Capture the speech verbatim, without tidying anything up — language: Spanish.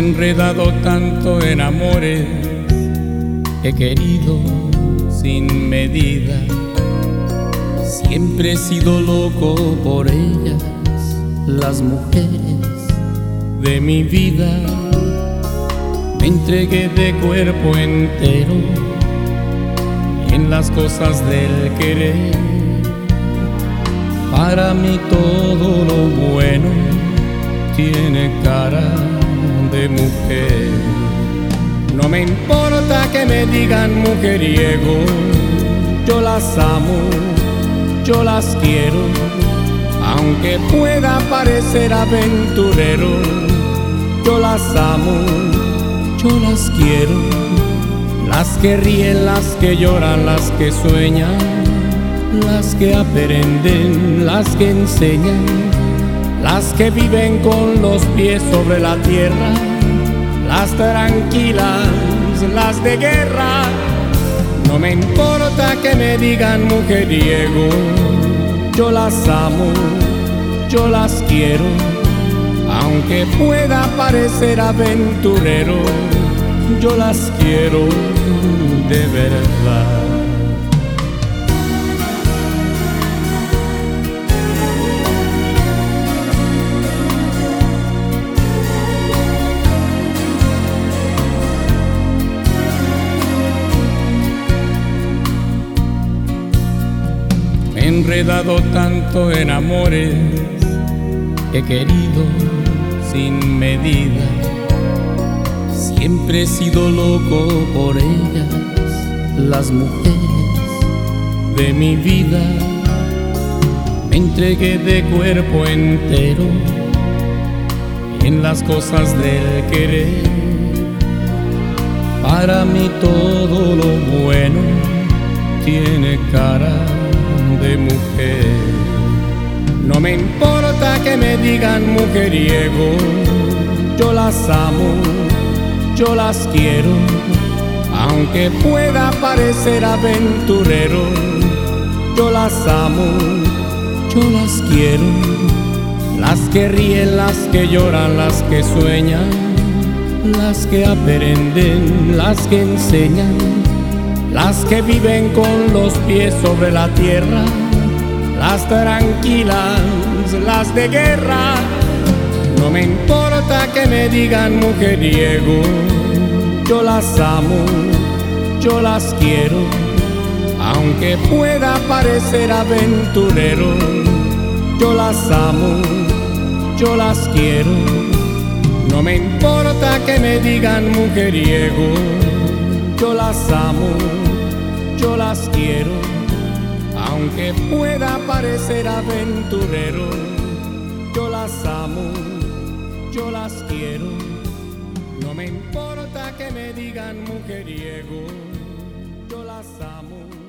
enredado tanto en amores, he querido sin medida. Siempre he sido loco por ellas, las mujeres de mi vida. Me entregué de cuerpo entero en las cosas del querer. Para mí todo lo bueno tiene cara de mujer. No me importa que me digan mujeriego, yo las amo, yo las quiero. Aunque pueda parecer aventurero, yo las amo, yo las quiero. Las que ríen, las que lloran, las que sueñan, las que aprenden, las que enseñan, las que viven con los pies sobre la tierra, las tranquilas, las de guerra. No me importa que me digan mujeriego, yo las amo, yo las quiero. Aunque pueda parecer aventurero, yo las quiero de verdad. Me he enredado tanto en amores, he querido sin medida. Siempre he sido loco por ellas, las mujeres de mi vida. Me entregué de cuerpo entero en las cosas del querer. Para mí todo lo bueno tiene cara de mujer. No me importa que me digan mujeriego, yo las amo, yo las quiero. Aunque pueda parecer aventurero, yo las amo, yo las quiero. Las que ríen, las que lloran, las que sueñan, las que aprenden, las que enseñan, las que viven con los pies sobre la tierra, las tranquilas, las de guerra. No me importa que me digan mujeriego, yo las amo, yo las quiero. Aunque pueda parecer aventurero, yo las amo, yo las quiero. No me importa que me digan mujeriego, yo las amo, yo las quiero. Aunque pueda parecer aventurero, yo las amo, yo las quiero. No me importa que me digan mujeriego, yo las amo.